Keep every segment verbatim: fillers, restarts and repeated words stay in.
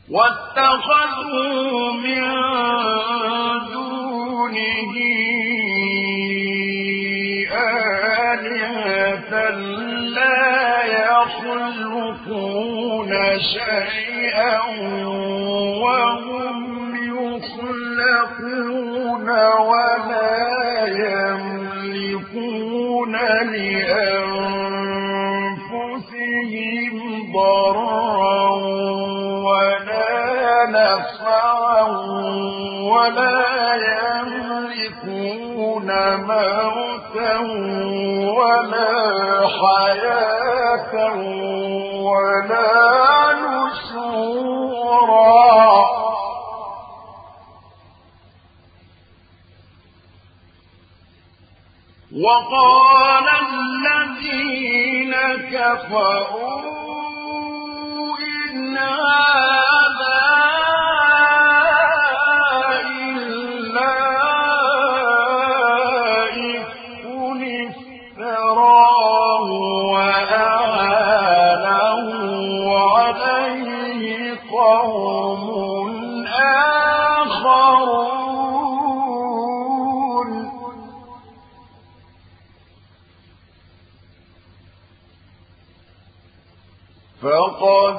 واتخذوا من دونه آلهة لا يخلقون شيئا وهم يخلقون ولا يملكون لأنفسهم ضرا ولا نفعا ولا يملكون موتا ولا حياة ولا نشورا وقال الذين كفروا إن هذا إلا إفك افتراه وأعانه عليه قوم آخرون فقد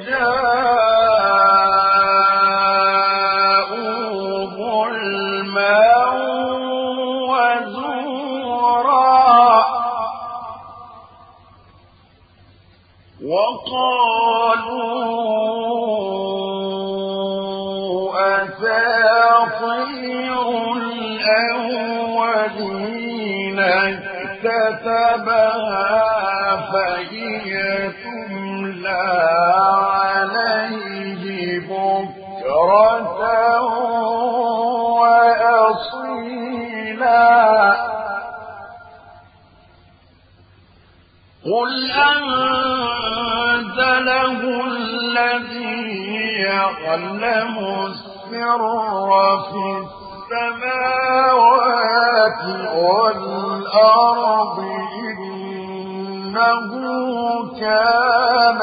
جاءوا ظلما وزورا وقالوا أساطير الأولين اكتتبها فهي تملى عليه بكرة وأصيلا قل أنزله الذي يعلم السر في السماوات والأرض إنه كان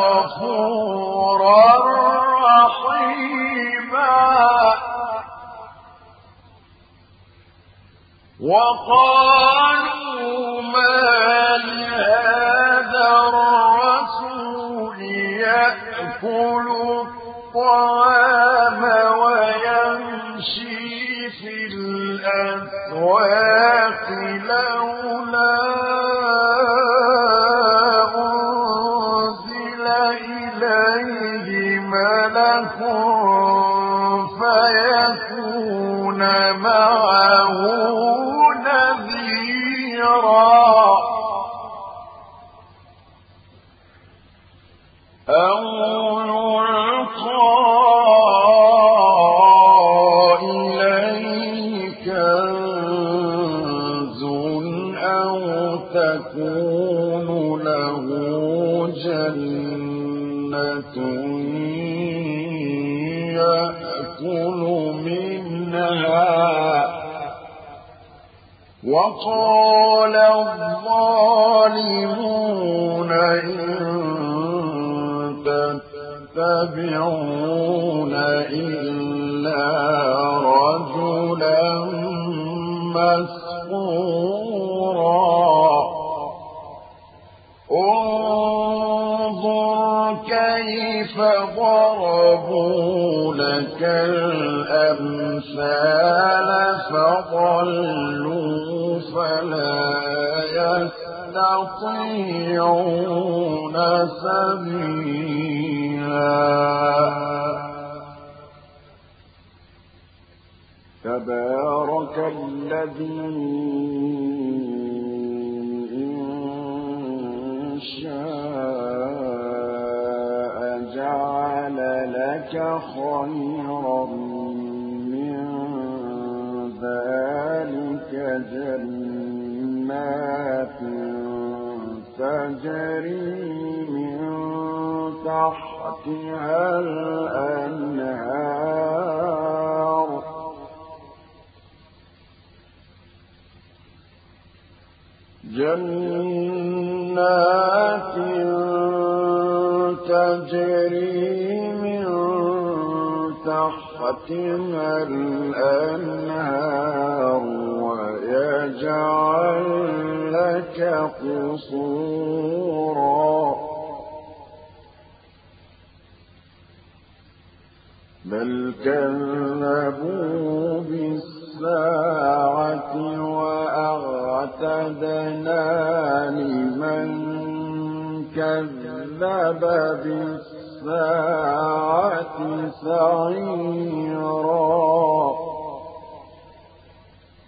غفورا رحيما وقالوا ما لهذا الرسول يأكل الطعام ويمشي في الأسواق لولا أنزل إليه ملك فيكون معه نذيرا أو يلقى إليه كنز أو تكون له جنة يأكل منها وقال الظالمون إن تتبعون إلا رجلا مسحورا انظر كيف ضربوا لك الأمثال فضلوا فلا يستطيعون سبيلا تبارك الذي إن شاء جعل لك خيرا من ذلك جنات تجري من تحتها الأنهار جنات تجري من تحتها الأنهار ويجعل لك قصورا بل كذبوا بالساعة وأعتدنا لمن كذب بالساعة سعيرا